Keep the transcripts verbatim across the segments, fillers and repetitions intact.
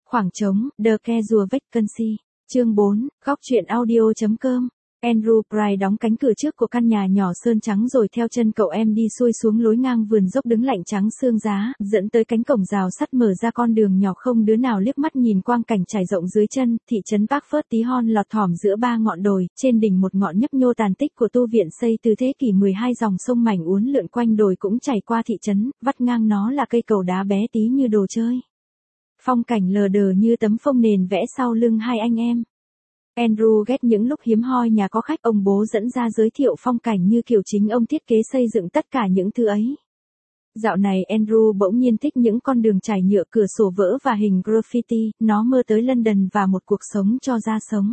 Khoảng trống, The Casual Vacancy. Chương bốn, góc truyện audio.com. Andrew Price đóng cánh cửa trước của căn nhà nhỏ sơn trắng rồi theo chân cậu em đi xuôi xuống lối ngang vườn dốc đứng lạnh trắng sương giá, dẫn tới cánh cổng rào sắt mở ra con đường nhỏ không đứa nào liếc mắt nhìn quang cảnh trải rộng dưới chân, thị trấn Parkford tí hon lọt thỏm giữa ba ngọn đồi, trên đỉnh một ngọn nhấp nhô tàn tích của tu viện xây từ thế kỷ mười hai dòng sông mảnh uốn lượn quanh đồi cũng chảy qua thị trấn, vắt ngang nó là cây cầu đá bé tí như đồ chơi. Phong cảnh lờ đờ như tấm phông nền vẽ sau lưng hai anh em. Andrew ghét những lúc hiếm hoi nhà có khách ông bố dẫn ra giới thiệu phong cảnh như kiểu chính ông thiết kế xây dựng tất cả những thứ ấy. Dạo này Andrew bỗng nhiên thích những con đường trải nhựa cửa sổ vỡ và hình graffiti, nó mơ tới London và một cuộc sống cho ra sống.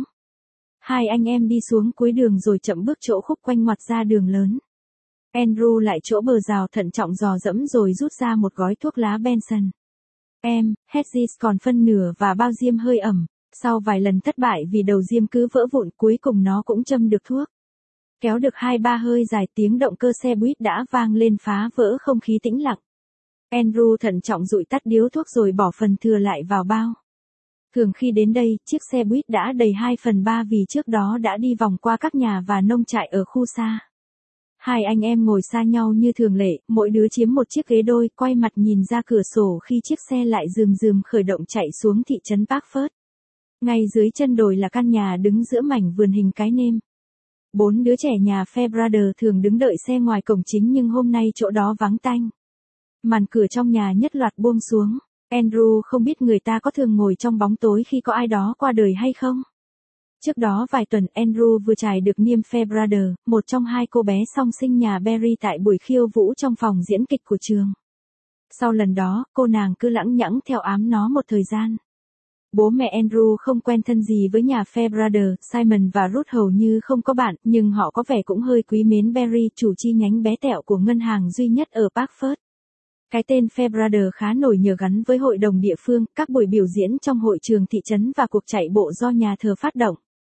Hai anh em đi xuống cuối đường rồi chậm bước chỗ khúc quanh ngoặt ra đường lớn. Andrew lại chỗ bờ rào thận trọng dò dẫm rồi rút ra một gói thuốc lá Benson. Em, Hedges còn phân nửa và bao diêm hơi ẩm. Sau vài lần thất bại vì đầu diêm cứ vỡ vụn cuối cùng nó cũng châm được thuốc. Kéo được hai ba hơi dài tiếng động cơ xe buýt đã vang lên phá vỡ không khí tĩnh lặng. Andrew thận trọng dụi tắt điếu thuốc rồi bỏ phần thừa lại vào bao. Thường khi đến đây, chiếc xe buýt đã đầy hai phần ba vì trước đó đã đi vòng qua các nhà và nông trại ở khu xa. Hai anh em ngồi xa nhau như thường lệ, mỗi đứa chiếm một chiếc ghế đôi, quay mặt nhìn ra cửa sổ khi chiếc xe lại rườm rườm khởi động chạy xuống thị trấn Parkford. Ngay dưới chân đồi là căn nhà đứng giữa mảnh vườn hình cái nêm. Bốn đứa trẻ nhà Fairbrother thường đứng đợi xe ngoài cổng chính nhưng hôm nay chỗ đó vắng tanh. Màn cửa trong nhà nhất loạt buông xuống. Andrew không biết người ta có thường ngồi trong bóng tối khi có ai đó qua đời hay không. Trước đó vài tuần Andrew vừa trải được niêm Fairbrother, một trong hai cô bé song sinh nhà Barry tại buổi khiêu vũ trong phòng diễn kịch của trường. Sau lần đó, cô nàng cứ lẳng nhẳng theo ám nó một thời gian. Bố mẹ Andrew không quen thân gì với nhà Fairbrother, Simon và Ruth hầu như không có bạn, nhưng họ có vẻ cũng hơi quý mến Barry, chủ chi nhánh bé tẹo của ngân hàng duy nhất ở Parkford. Cái tên Fairbrother khá nổi nhờ gắn với hội đồng địa phương, các buổi biểu diễn trong hội trường thị trấn và cuộc chạy bộ do nhà thờ phát động.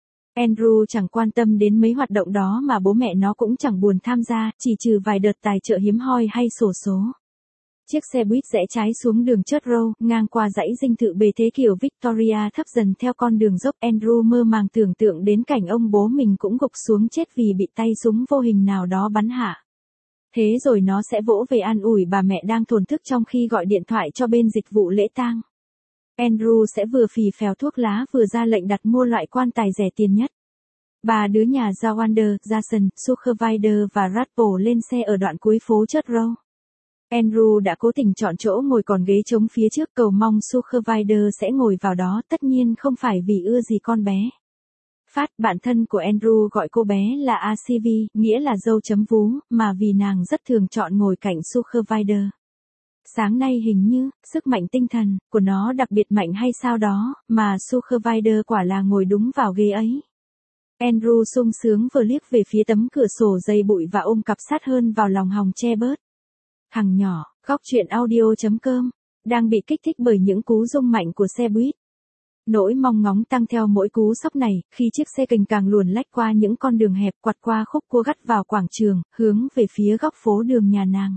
Andrew chẳng quan tâm đến mấy hoạt động đó mà bố mẹ nó cũng chẳng buồn tham gia, chỉ trừ vài đợt tài trợ hiếm hoi hay xổ số. Chiếc xe buýt rẽ trái xuống đường Church Road, ngang qua dãy dinh thự bề thế kiểu Victoria thấp dần theo con đường dốc. Andrew mơ màng tưởng tượng đến cảnh ông bố mình cũng gục xuống chết vì bị tay súng vô hình nào đó bắn hạ. Thế rồi nó sẽ vỗ về an ủi bà mẹ đang thổn thức trong khi gọi điện thoại cho bên dịch vụ lễ tang. Andrew sẽ vừa phì phèo thuốc lá vừa ra lệnh đặt mua loại quan tài rẻ tiền nhất. Ba đứa nhà Jawander, Jason, Sucherweider và Radpole lên xe ở đoạn cuối phố Church Road. Andrew đã cố tình chọn chỗ ngồi còn ghế trống phía trước, cầu mong Sucherweider sẽ ngồi vào đó, tất nhiên không phải vì ưa gì con bé. Phát, bạn thân của Andrew gọi cô bé là a xê vê, nghĩa là dâu chấm vú, mà vì nàng rất thường chọn ngồi cạnh Sucherweider. Sáng nay hình như, sức mạnh tinh thần của nó đặc biệt mạnh hay sao đó, mà Sucherweider quả là ngồi đúng vào ghế ấy. Andrew sung sướng vừa liếc về phía tấm cửa sổ dày bụi và ôm cặp sát hơn vào lòng hòng che bớt. Thằng nhỏ, góc truyện audio.com, đang bị kích thích bởi những cú rung mạnh của xe buýt. Nỗi mong ngóng tăng theo mỗi cú sốc này, khi chiếc xe cành càng luồn lách qua những con đường hẹp quặt qua khúc cua gắt vào quảng trường, hướng về phía góc phố đường nhà nàng.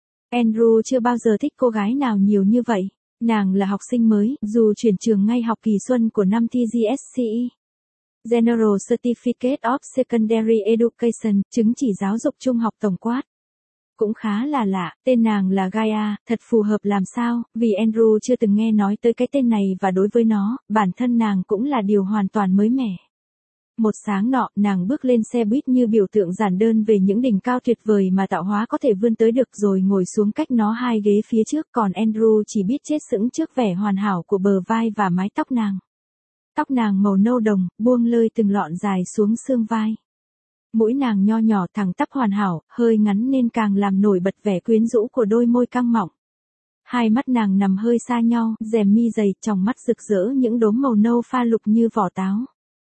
Andrew chưa bao giờ thích cô gái nào nhiều như vậy. Nàng là học sinh mới, dù chuyển trường ngay học kỳ xuân của năm thi giê ét xê e. General Certificate of Secondary Education, chứng chỉ giáo dục trung học tổng quát. Cũng khá là lạ, tên nàng là Gaia, thật phù hợp làm sao, vì Andrew chưa từng nghe nói tới cái tên này và đối với nó, bản thân nàng cũng là điều hoàn toàn mới mẻ. Một sáng nọ, nàng bước lên xe buýt như biểu tượng giản đơn về những đỉnh cao tuyệt vời mà tạo hóa có thể vươn tới được rồi ngồi xuống cách nó hai ghế phía trước, còn Andrew chỉ biết chết sững trước vẻ hoàn hảo của bờ vai và mái tóc nàng. Tóc nàng màu nâu đồng, buông lơi từng lọn dài xuống xương vai. Mũi nàng nho nhỏ thẳng tắp hoàn hảo, hơi ngắn nên càng làm nổi bật vẻ quyến rũ của đôi môi căng mọng. Hai mắt nàng nằm hơi xa nhau, rèm mi dày, tròng mắt rực rỡ những đốm màu nâu pha lục như vỏ táo.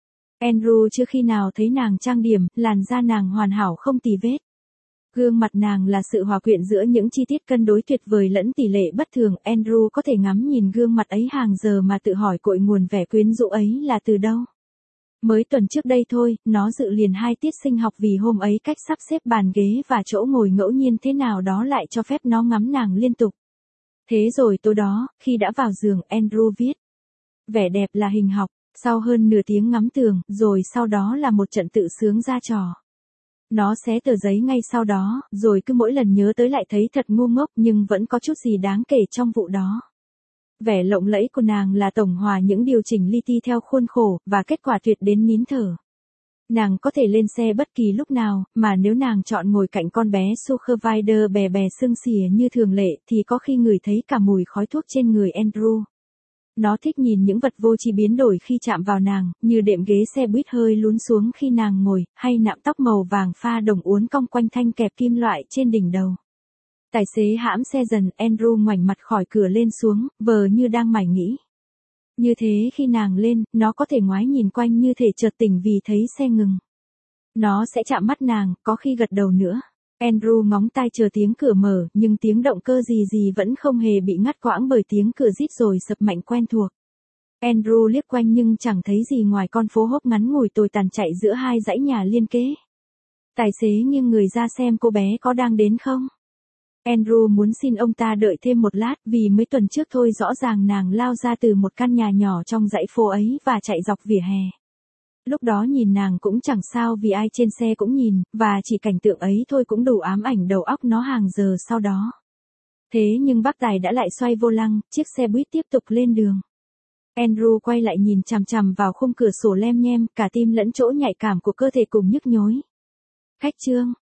Andrew chưa khi nào thấy nàng trang điểm, làn da nàng hoàn hảo không tì vết. Gương mặt nàng là sự hòa quyện giữa những chi tiết cân đối tuyệt vời lẫn tỷ lệ bất thường. Andrew có thể ngắm nhìn gương mặt ấy hàng giờ mà tự hỏi cội nguồn vẻ quyến rũ ấy là từ đâu. Mới tuần trước đây thôi, nó dự liền hai tiết sinh học vì hôm ấy cách sắp xếp bàn ghế và chỗ ngồi ngẫu nhiên thế nào đó lại cho phép nó ngắm nàng liên tục. Thế rồi tối đó, khi đã vào giường, Andrew viết. Vẻ đẹp là hình học, sau hơn nửa tiếng ngắm tường, rồi sau đó là một trận tự sướng ra trò. Nó xé tờ giấy ngay sau đó, rồi cứ mỗi lần nhớ tới lại thấy thật ngu ngốc nhưng vẫn có chút gì đáng kể trong vụ đó. Vẻ lộng lẫy của nàng là tổng hòa những điều chỉnh li ti theo khuôn khổ, và kết quả tuyệt đến nín thở. Nàng có thể lên xe bất kỳ lúc nào, mà nếu nàng chọn ngồi cạnh con bé Supervisor bè bè sưng xỉa như thường lệ thì có khi ngửi thấy cả mùi khói thuốc trên người Andrew. Nó thích nhìn những vật vô tri biến đổi khi chạm vào nàng, như đệm ghế xe buýt hơi lún xuống khi nàng ngồi, hay nạm tóc màu vàng pha đồng uốn cong quanh thanh kẹp kim loại trên đỉnh đầu. Tài xế hãm xe dần, Andrew ngoảnh mặt khỏi cửa lên xuống, vờ như đang mải nghĩ. Như thế khi nàng lên, nó có thể ngoái nhìn quanh như thể chợt tỉnh vì thấy xe ngừng. Nó sẽ chạm mắt nàng, có khi gật đầu nữa. Andrew ngóng tai chờ tiếng cửa mở, nhưng tiếng động cơ gì gì vẫn không hề bị ngắt quãng bởi tiếng cửa rít rồi sập mạnh quen thuộc. Andrew liếc quanh nhưng chẳng thấy gì ngoài con phố hốc ngắn ngủi tồi tàn chạy giữa hai dãy nhà liên kế. Tài xế nghiêng người ra xem cô bé có đang đến không. Andrew muốn xin ông ta đợi thêm một lát vì mấy tuần trước thôi rõ ràng nàng lao ra từ một căn nhà nhỏ trong dãy phố ấy và chạy dọc vỉa hè. Lúc đó nhìn nàng cũng chẳng sao vì ai trên xe cũng nhìn, và chỉ cảnh tượng ấy thôi cũng đủ ám ảnh đầu óc nó hàng giờ sau đó. Thế nhưng bác tài đã lại xoay vô lăng, chiếc xe buýt tiếp tục lên đường. Andrew quay lại nhìn chằm chằm vào khung cửa sổ lem nhem, cả tim lẫn chỗ nhạy cảm của cơ thể cùng nhức nhối. Khách trương,